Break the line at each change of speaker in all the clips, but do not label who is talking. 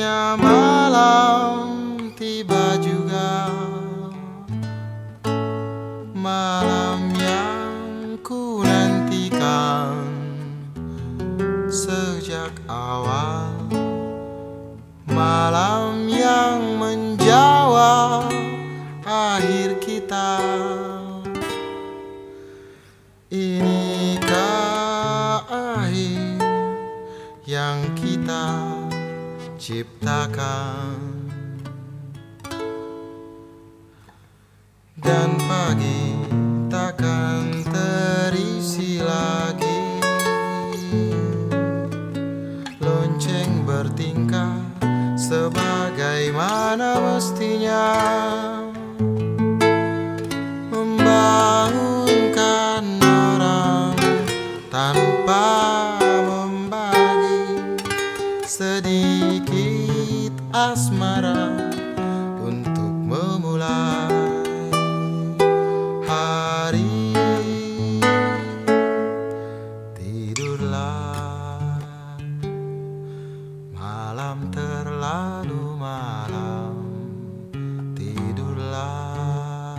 Akhirnya malam tiba juga, malam yang ku nantikan sejak awal, malam yang menjawab akhir kita. Inikah akhir yang kita ciptakan? Dan pagi takkan terisi lagi, lonceng bertingkah sebagaimana mestinya, membangunkan orang tanpa membagi sedikit asmara untuk memulai hari. Tidurlah, malam terlalu malam. Tidurlah,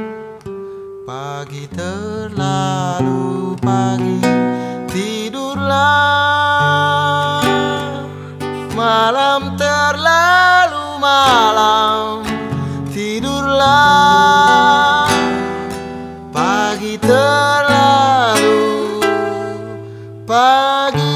pagi terlalu pagi. Tidurlah, malam terlalu malam. Tidurlah, pagi terlalu pagi.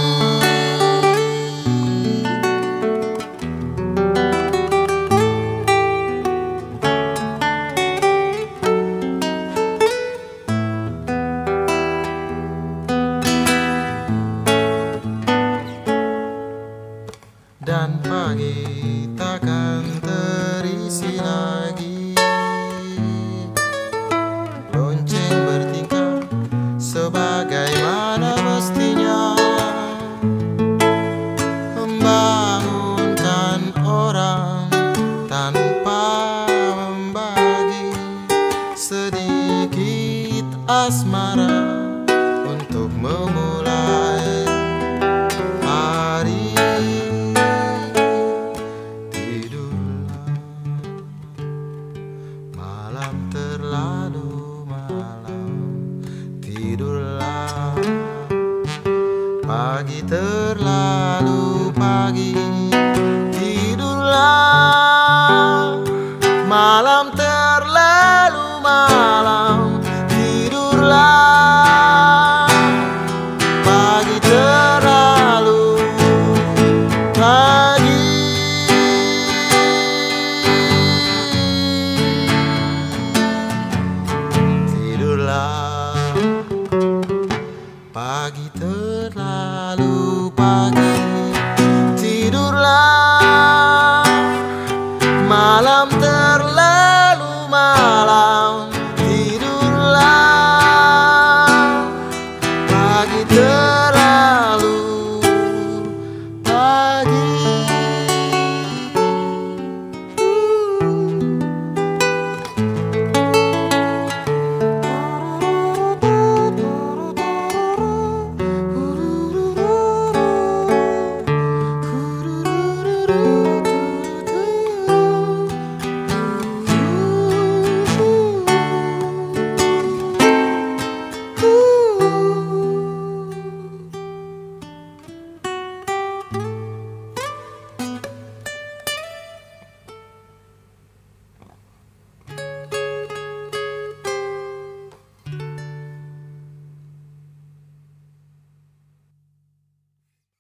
Dan pagi takkan terisi lagi, lonceng bertingkah sebagaimana mestinya, membangunkan orang tanpa membagi sedikit asmara untuk memulai hari. Malam terlalu malam. Tidurlah, pagi terlalu pagi. Tidurlah, malam terlalu malam. Tidurlah, pagi terlalu pagi. Pagi terlalu pagi.